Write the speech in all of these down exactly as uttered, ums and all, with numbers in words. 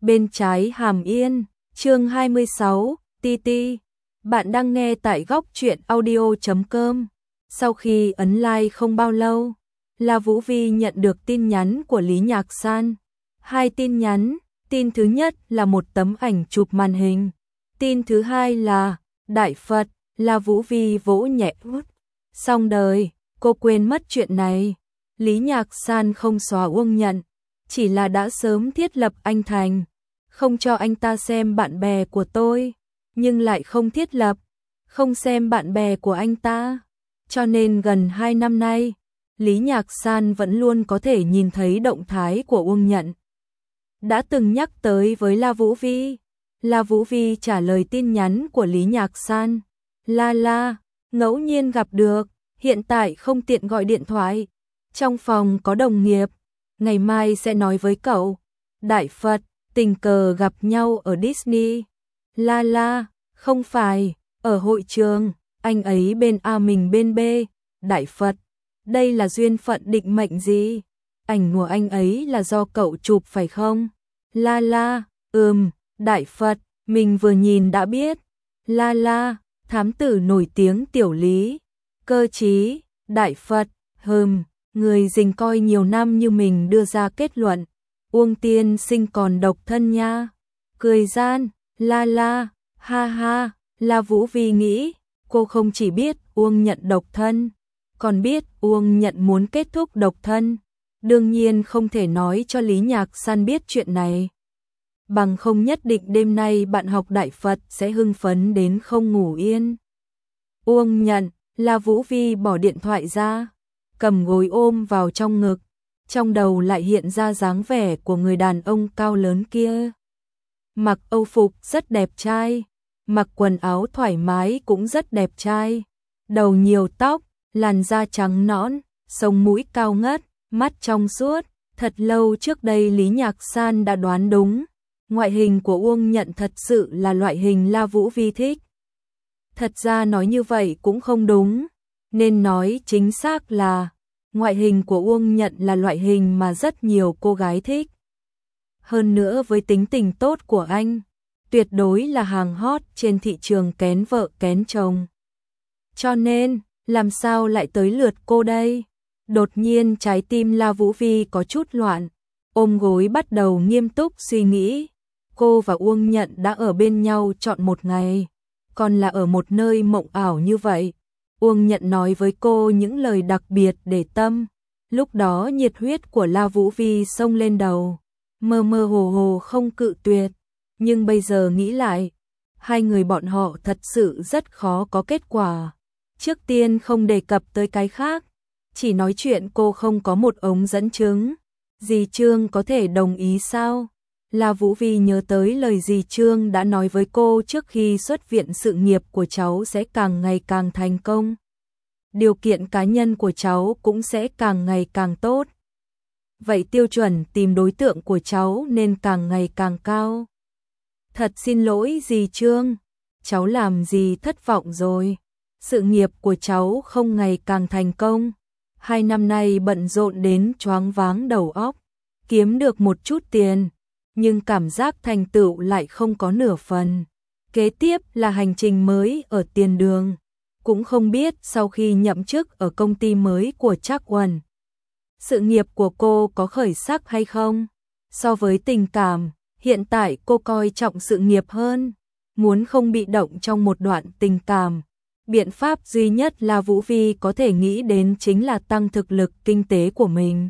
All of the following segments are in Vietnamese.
bên trái Hàm Yên, chương hai mươi sáu, Ti Ti. Bạn đang nghe tại góc truyện audio chấm com. Sau khi ấn like không bao lâu, La Vũ Vi nhận được tin nhắn của Lý Nhạc San. Hai tin nhắn, tin thứ nhất là một tấm ảnh chụp màn hình. Tin thứ hai là Đại Phật. La Vũ Vi vỗ nhẹ út. Xong đời, cô quên mất chuyện này. Lý Nhạc San không xóa Uông Nhận, chỉ là đã sớm thiết lập anh thành, không cho anh ta xem bạn bè của tôi, nhưng lại không thiết lập, không xem bạn bè của anh ta. Cho nên gần hai năm nay, Lý Nhạc San vẫn luôn có thể nhìn thấy động thái của Uông Nhận. Đã từng nhắc tới với La Vũ Vi. La Vũ Vi trả lời tin nhắn của Lý Nhạc San. La la, ngẫu nhiên gặp được, hiện tại không tiện gọi điện thoại. Trong phòng có đồng nghiệp, ngày mai sẽ nói với cậu. Đại Phật, tình cờ gặp nhau ở Disney. La la, không phải, ở hội trường, anh ấy bên A mình bên B. Đại Phật, đây là duyên phận định mệnh gì? Ảnh của anh ấy là do cậu chụp phải không? La la, ừm, Đại Phật, mình vừa nhìn đã biết. La la, thám tử nổi tiếng Tiểu Lý. Cơ trí, Đại Phật, hừm, người dình coi nhiều năm như mình đưa ra kết luận. Uông tiên sinh còn độc thân nha. Cười gian, la la, ha ha. La Vũ Vi nghĩ, cô không chỉ biết Uông Nhận độc thân, còn biết Uông Nhận muốn kết thúc độc thân. Đương nhiên không thể nói cho Lý Nhạc San biết chuyện này, bằng không nhất định đêm nay bạn học Đại Phật sẽ hưng phấn đến không ngủ yên. Uông Nhận, La Vũ Vi bỏ điện thoại ra, cầm gối ôm vào trong ngực, trong đầu lại hiện ra dáng vẻ của người đàn ông cao lớn kia. Mặc âu phục rất đẹp trai, mặc quần áo thoải mái cũng rất đẹp trai, đầu nhiều tóc, làn da trắng nõn, sống mũi cao ngất, mắt trong suốt. Thật lâu trước đây Lý Nhạc San đã đoán đúng, ngoại hình của Uông Nhận thật sự là loại hình La Vũ Vi thích. Thật ra nói như vậy cũng không đúng, nên nói chính xác là ngoại hình của Uông Nhận là loại hình mà rất nhiều cô gái thích. Hơn nữa với tính tình tốt của anh, tuyệt đối là hàng hot trên thị trường kén vợ kén chồng. Cho nên, làm sao lại tới lượt cô đây? Đột nhiên trái tim La Vũ Vi có chút loạn, ôm gối bắt đầu nghiêm túc suy nghĩ. Cô và Uông Nhận đã ở bên nhau trọn một ngày, còn là ở một nơi mộng ảo như vậy. Uông Nhận nói với cô những lời đặc biệt để tâm. Lúc đó nhiệt huyết của La Vũ Vi xông lên đầu, mơ mơ hồ hồ không cự tuyệt. Nhưng bây giờ nghĩ lại, hai người bọn họ thật sự rất khó có kết quả. Trước tiên không đề cập tới cái khác, chỉ nói chuyện cô không có một ống dẫn chứng. Dì Trương có thể đồng ý sao? La Vũ Vi nhớ tới lời dì Trương đã nói với cô trước khi xuất viện, sự nghiệp của cháu sẽ càng ngày càng thành công, điều kiện cá nhân của cháu cũng sẽ càng ngày càng tốt. Vậy tiêu chuẩn tìm đối tượng của cháu nên càng ngày càng cao. Thật xin lỗi dì Trương, cháu làm dì thất vọng rồi. Sự nghiệp của cháu không ngày càng thành công. Hai năm nay bận rộn đến choáng váng đầu óc, kiếm được một chút tiền, nhưng cảm giác thành tựu lại không có nửa phần. Kế tiếp là hành trình mới ở tiền đường. Cũng không biết sau khi nhậm chức ở công ty mới của Trác Uẩn, sự nghiệp của cô có khởi sắc hay không? So với tình cảm, hiện tại cô coi trọng sự nghiệp hơn. Muốn không bị động trong một đoạn tình cảm, biện pháp duy nhất là Vũ Vi có thể nghĩ đến chính là tăng thực lực kinh tế của mình,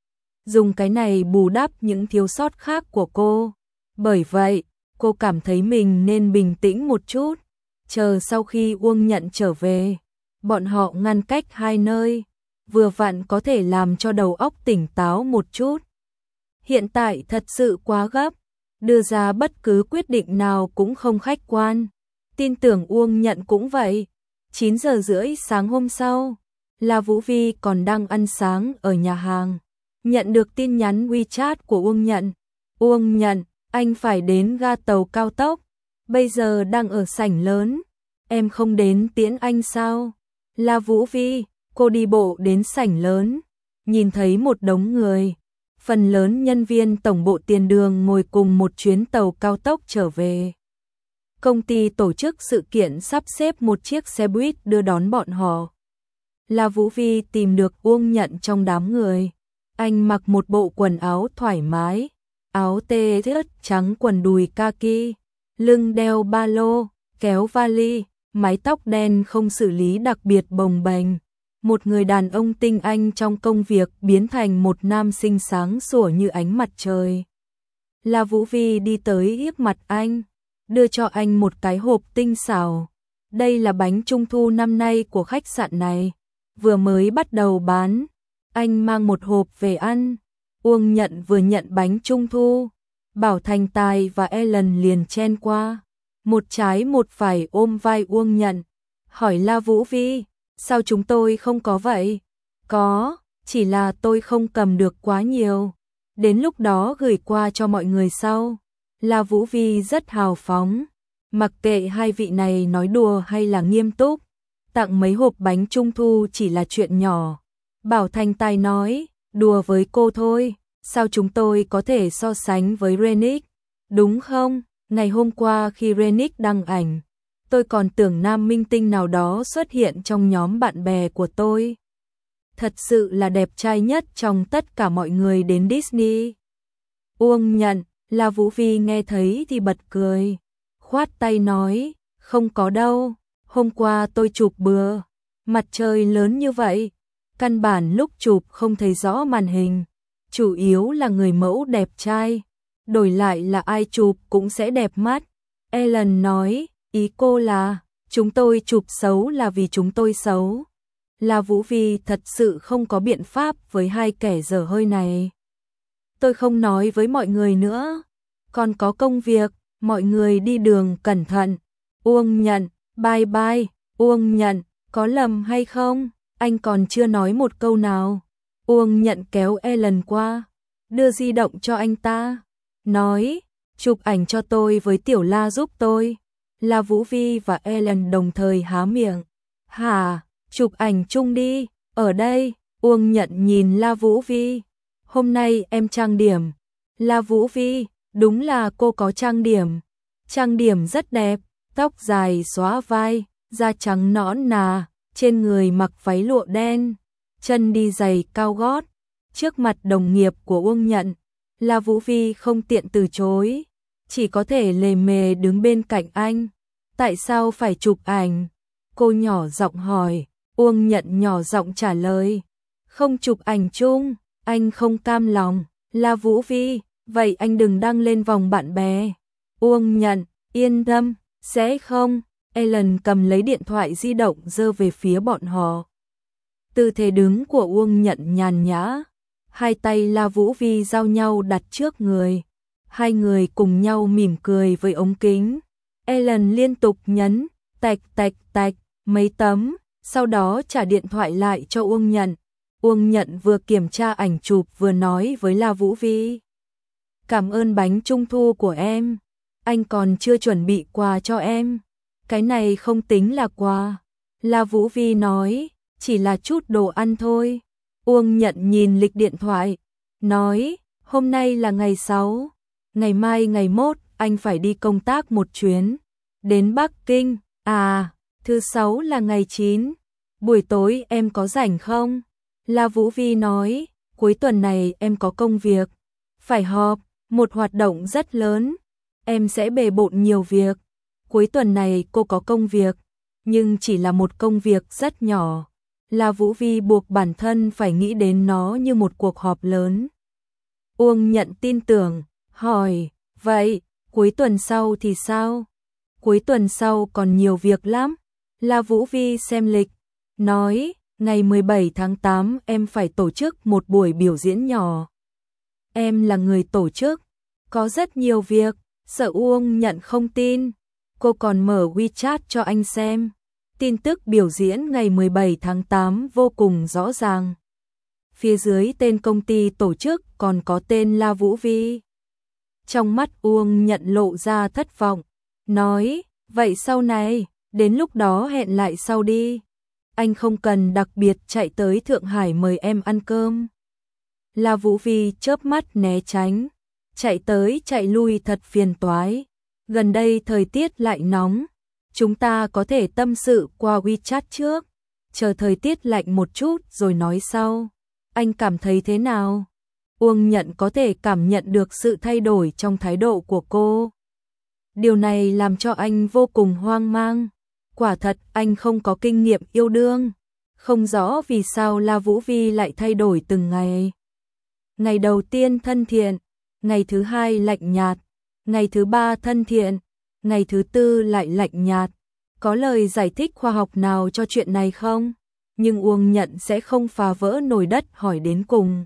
dùng cái này bù đắp những thiếu sót khác của cô. Bởi vậy, cô cảm thấy mình nên bình tĩnh một chút, chờ sau khi Uông Nhận trở về, bọn họ ngăn cách hai nơi, vừa vặn có thể làm cho đầu óc tỉnh táo một chút. Hiện tại thật sự quá gấp, đưa ra bất cứ quyết định nào cũng không khách quan. Tin tưởng Uông Nhận cũng vậy. chín giờ rưỡi sáng hôm sau, La Vũ Vi còn đang ăn sáng ở nhà hàng, nhận được tin nhắn WeChat của Uông Nhận. Uông Nhận, anh phải đến ga tàu cao tốc, bây giờ đang ở sảnh lớn, em không đến tiễn anh sao? La Vũ Vi, cô đi bộ đến sảnh lớn, nhìn thấy một đống người, Phần lớn nhân viên tổng bộ tiền đường ngồi cùng một chuyến tàu cao tốc trở về. Công ty tổ chức sự kiện sắp xếp một chiếc xe buýt đưa đón bọn họ. La Vũ Vi tìm được Uông Nhận trong đám người. Anh mặc một bộ quần áo thoải mái, áo tê ướt trắng quần đùi kaki, lưng đeo ba lô, kéo vali, mái tóc đen không xử lý đặc biệt bồng bềnh. Một người đàn ông tinh anh trong công việc biến thành một nam sinh sáng sủa như ánh mặt trời. La Vũ Vi đi tới hiếp mặt anh, đưa cho anh một cái hộp tinh xảo. Đây là bánh trung thu năm nay của khách sạn này, vừa mới bắt đầu bán. Anh mang một hộp về ăn. Uông Nhận vừa nhận bánh trung thu, Bảo Thành Tài và Ellen liền chen qua, một trái một phải ôm vai Uông Nhận, hỏi La Vũ Vi, sao chúng tôi không có vậy? Có, chỉ là tôi không cầm được quá nhiều, đến lúc đó gửi qua cho mọi người sau. La Vũ Vi rất hào phóng, mặc kệ hai vị này nói đùa hay là nghiêm túc, tặng mấy hộp bánh trung thu chỉ là chuyện nhỏ. Bảo Thành Tài nói, đùa với cô thôi, sao chúng tôi có thể so sánh với Rennick, đúng không? Ngày hôm qua khi Rennick đăng ảnh, tôi còn tưởng nam minh tinh nào đó xuất hiện trong nhóm bạn bè của tôi. Thật sự là đẹp trai nhất trong tất cả mọi người đến Disney. Uông Nhận, La Vũ Vi nghe thấy thì bật cười, khoát tay nói, không có đâu, hôm qua tôi chụp bừa, mặt trời lớn như vậy, căn bản lúc chụp không thấy rõ màn hình, chủ yếu là người mẫu đẹp trai, đổi lại là ai chụp cũng sẽ đẹp mắt. Ellen nói, ý cô là, chúng tôi chụp xấu là vì chúng tôi xấu. La Vũ Vi thật sự không có biện pháp với hai kẻ dở hơi này. Tôi không nói với mọi người nữa, còn có công việc, mọi người đi đường cẩn thận. Uông Nhận, bye bye. Uông Nhận, có lầm hay không? Anh còn chưa nói một câu nào. Uông Nhận kéo Ellen qua, đưa di động cho anh ta, nói, chụp ảnh cho tôi với Tiểu La giúp tôi. La Vũ Vi và Ellen đồng thời há miệng. Hả, chụp ảnh chung đi, ở đây. Uông Nhận nhìn La Vũ Vi, hôm nay em trang điểm. La Vũ Vi, đúng là cô có trang điểm. Trang điểm rất đẹp, tóc dài xóa vai, da trắng nõn nà, trên người mặc váy lụa đen, chân đi giày cao gót. Trước mặt đồng nghiệp của Uông Nhận, La Vũ Vi không tiện từ chối, chỉ có thể lề mề đứng bên cạnh anh. Tại sao phải chụp ảnh? Cô nhỏ giọng hỏi. Uông Nhận nhỏ giọng trả lời, không chụp ảnh chung, anh không cam lòng. La Vũ Vi, vậy anh đừng đăng lên vòng bạn bè. Uông Nhận, yên tâm, sẽ không. Ellen cầm lấy điện thoại di động giơ về phía bọn họ. Tư thế đứng của Uông Nhận nhàn nhã, hai tay La Vũ Vi giao nhau đặt trước người, hai người cùng nhau mỉm cười với ống kính. Ellen liên tục nhấn tạch tạch tạch mấy tấm, sau đó trả điện thoại lại cho Uông Nhận. Uông Nhận vừa kiểm tra ảnh chụp vừa nói với La Vũ Vi, cảm ơn bánh trung thu của em, anh còn chưa chuẩn bị quà cho em. Cái này không tính là quà. La Vũ Vi nói, chỉ là chút đồ ăn thôi. Uông Nhận nhìn lịch điện thoại, nói, hôm nay là ngày sáu, ngày mai ngày mốt anh phải đi công tác một chuyến, đến Bắc Kinh. À, thứ sáu là ngày chín, buổi tối em có rảnh không? La Vũ Vi nói, cuối tuần này em có công việc, phải họp, một hoạt động rất lớn, em sẽ bề bộn nhiều việc. Cuối tuần này cô có công việc, nhưng chỉ là một công việc rất nhỏ. La Vũ Vi buộc bản thân phải nghĩ đến nó như một cuộc họp lớn. Uông Nhận tin tưởng, hỏi, vậy, cuối tuần sau thì sao? Cuối tuần sau còn nhiều việc lắm. La Vũ Vi xem lịch, nói, ngày mười bảy tháng tám em phải tổ chức một buổi biểu diễn nhỏ. Em là người tổ chức, có rất nhiều việc. Sợ Uông Nhận không tin, cô còn mở WeChat cho anh xem. Tin tức biểu diễn ngày mười bảy tháng tám vô cùng rõ ràng. Phía dưới tên công ty tổ chức còn có tên La Vũ Vi. Trong mắt Uông Nhận lộ ra thất vọng, nói, vậy sau này, đến lúc đó hẹn lại sau đi. Anh không cần đặc biệt chạy tới Thượng Hải mời em ăn cơm. La Vũ Vi chớp mắt né tránh, chạy tới chạy lui thật phiền toái. Gần đây thời tiết lại nóng, chúng ta có thể tâm sự qua WeChat trước, chờ thời tiết lạnh một chút rồi nói sau. Anh cảm thấy thế nào? Uông Nhận có thể cảm nhận được sự thay đổi trong thái độ của cô. Điều này làm cho anh vô cùng hoang mang. Quả thật anh không có kinh nghiệm yêu đương, không rõ vì sao La Vũ Vi lại thay đổi từng ngày. Ngày đầu tiên thân thiện, ngày thứ hai lạnh nhạt, ngày thứ ba thân thiện, ngày thứ tư lại lạnh nhạt. Có lời giải thích khoa học nào cho chuyện này không? Nhưng Uông Nhận sẽ không phá vỡ nồi đất hỏi đến cùng.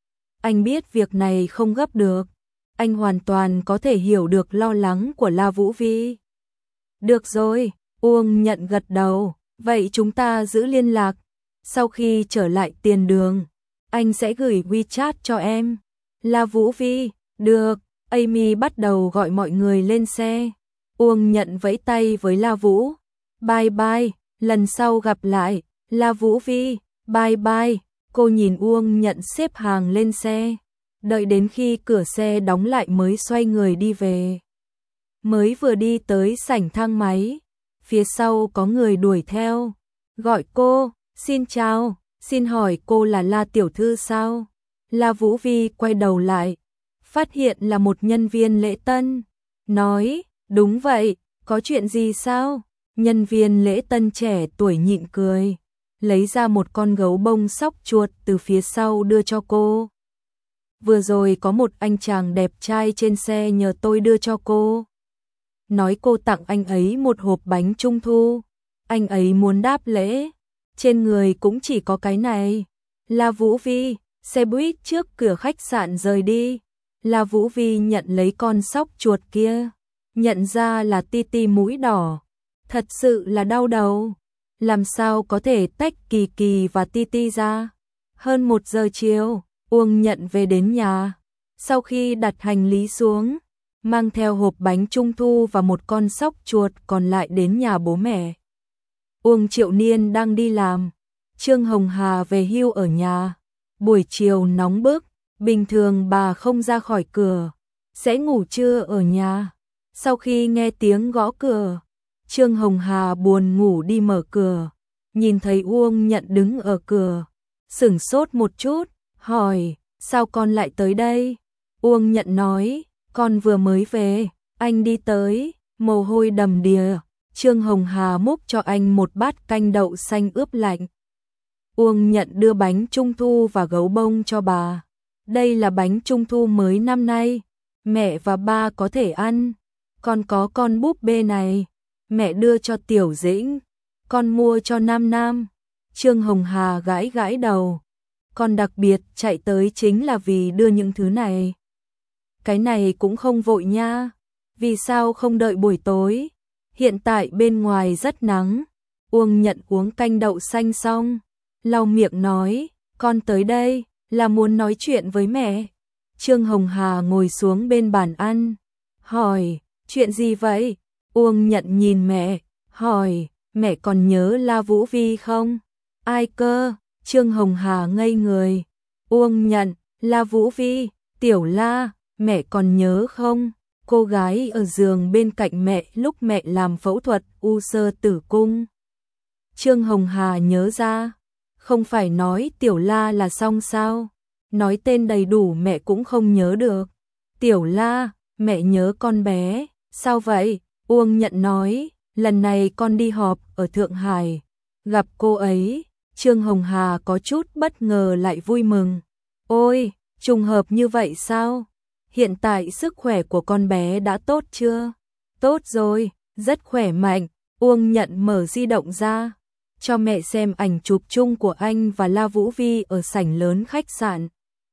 Anh biết việc này không gấp được, anh hoàn toàn có thể hiểu được lo lắng của La Vũ Vi. Được rồi, Uông Nhận gật đầu, vậy chúng ta giữ liên lạc. Sau khi trở lại tiền đường, anh sẽ gửi WeChat cho em. La Vũ Vi, được. Amy bắt đầu gọi mọi người lên xe. Uông Nhận vẫy tay với La Vũ. Bye bye, lần sau gặp lại. La Vũ Vi, bye bye. Cô nhìn Uông Nhận xếp hàng lên xe. Đợi đến khi cửa xe đóng lại mới xoay người đi về. Mới vừa đi tới sảnh thang máy, phía sau có người đuổi theo. Gọi cô, xin chào, xin hỏi cô là La tiểu thư sao? La Vũ Vi quay đầu lại, phát hiện là một nhân viên lễ tân. Nói, đúng vậy, có chuyện gì sao? Nhân viên lễ tân trẻ tuổi nhịn cười, lấy ra một con gấu bông sóc chuột từ phía sau đưa cho cô. Vừa rồi có một anh chàng đẹp trai trên xe nhờ tôi đưa cho cô. Nói cô tặng anh ấy một hộp bánh trung thu. Anh ấy muốn đáp lễ, trên người cũng chỉ có cái này. La Vũ Vi, xe buýt trước cửa khách sạn rời đi. La Vũ Vi nhận lấy con sóc chuột kia, nhận ra là Titi mũi đỏ. Thật sự là đau đầu, làm sao có thể tách Kỳ Kỳ và Titi ra. Hơn một giờ chiều, Uông Nhận về đến nhà. Sau khi đặt hành lý xuống, mang theo hộp bánh trung thu và một con sóc chuột còn lại đến nhà bố mẹ. Uông Triệu Niên đang đi làm, Trương Hồng Hà về hưu ở nhà. Buổi chiều nóng bức, bình thường bà không ra khỏi cửa, sẽ ngủ trưa ở nhà. Sau khi nghe tiếng gõ cửa, Trương Hồng Hà buồn ngủ đi mở cửa, nhìn thấy Uông Nhận đứng ở cửa, sửng sốt một chút, hỏi, sao con lại tới đây? Uông Nhận nói, con vừa mới về, anh đi tới, mồ hôi đầm đìa. Trương Hồng Hà múc cho anh một bát canh đậu xanh ướp lạnh. Uông Nhận đưa bánh trung thu và gấu bông cho bà. Đây là bánh trung thu mới năm nay, mẹ và ba có thể ăn. Còn có con búp bê này, mẹ đưa cho Tiểu Dĩnh, con mua cho Nam Nam. Trương Hồng Hà gãi gãi đầu, con đặc biệt chạy tới chính là vì đưa những thứ này. Cái này cũng không vội nha, vì sao không đợi buổi tối? Hiện tại bên ngoài rất nắng. Uông Nhận uống canh đậu xanh xong, lau miệng nói, con tới đây là muốn nói chuyện với mẹ. Trương Hồng Hà ngồi xuống bên bàn ăn, hỏi, chuyện gì vậy? Uông Nhận nhìn mẹ, hỏi, mẹ còn nhớ La Vũ Vi không? Ai cơ? Trương Hồng Hà ngây người. Uông Nhận, La Vũ Vi, Tiểu La, mẹ còn nhớ không? Cô gái ở giường bên cạnh mẹ lúc mẹ làm phẫu thuật u xơ tử cung. Trương Hồng Hà nhớ ra, không phải nói Tiểu La là xong sao? Nói tên đầy đủ mẹ cũng không nhớ được. Tiểu La, mẹ nhớ con bé, sao vậy? Uông Nhận nói, lần này con đi họp ở Thượng Hải, gặp cô ấy. Trương Hồng Hà có chút bất ngờ lại vui mừng. Ôi, trùng hợp như vậy sao? Hiện tại sức khỏe của con bé đã tốt chưa? Tốt rồi, rất khỏe mạnh. Uông Nhận mở di động ra, cho mẹ xem ảnh chụp chung của anh và La Vũ Vi ở sảnh lớn khách sạn.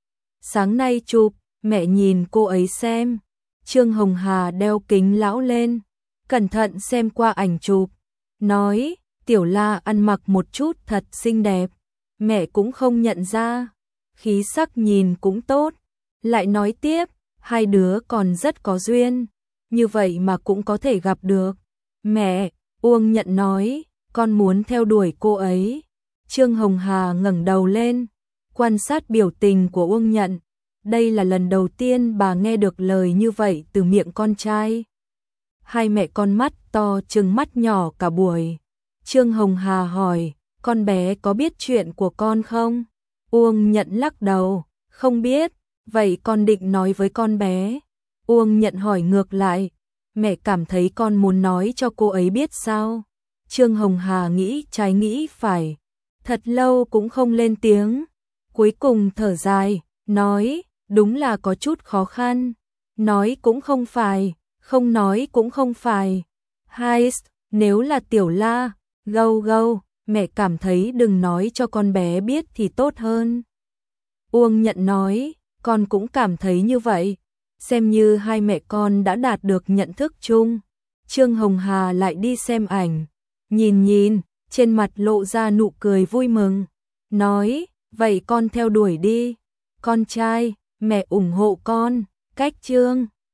Sáng nay chụp, mẹ nhìn cô ấy xem. Trương Hồng Hà đeo kính lão lên, cẩn thận xem qua ảnh chụp, nói, Tiểu La ăn mặc một chút thật xinh đẹp. Mẹ cũng không nhận ra, khí sắc nhìn cũng tốt. Lại nói tiếp, hai đứa còn rất có duyên, như vậy mà cũng có thể gặp được. Mẹ, Uông Nhận nói, con muốn theo đuổi cô ấy. Trương Hồng Hà ngẩng đầu lên, quan sát biểu tình của Uông Nhận. Đây là lần đầu tiên bà nghe được lời như vậy từ miệng con trai. Hai mẹ con mắt to trừng mắt nhỏ cả buổi. Trương Hồng Hà hỏi, con bé có biết chuyện của con không? Uông Nhận lắc đầu, không biết, vậy con định nói với con bé? Uông Nhận hỏi ngược lại, mẹ cảm thấy con muốn nói cho cô ấy biết sao? Trương Hồng Hà nghĩ trái nghĩ phải, thật lâu cũng không lên tiếng, cuối cùng thở dài, nói, đúng là có chút khó khăn, nói cũng không phải, không nói cũng không phải. Hai, nếu là Tiểu La, gâu gâu, mẹ cảm thấy đừng nói cho con bé biết thì tốt hơn. Uông Nhận nói, con cũng cảm thấy như vậy, xem như hai mẹ con đã đạt được nhận thức chung. Trương Hồng Hà lại đi xem ảnh, nhìn nhìn, trên mặt lộ ra nụ cười vui mừng, nói, vậy con theo đuổi đi, con trai, mẹ ủng hộ con, cách Trương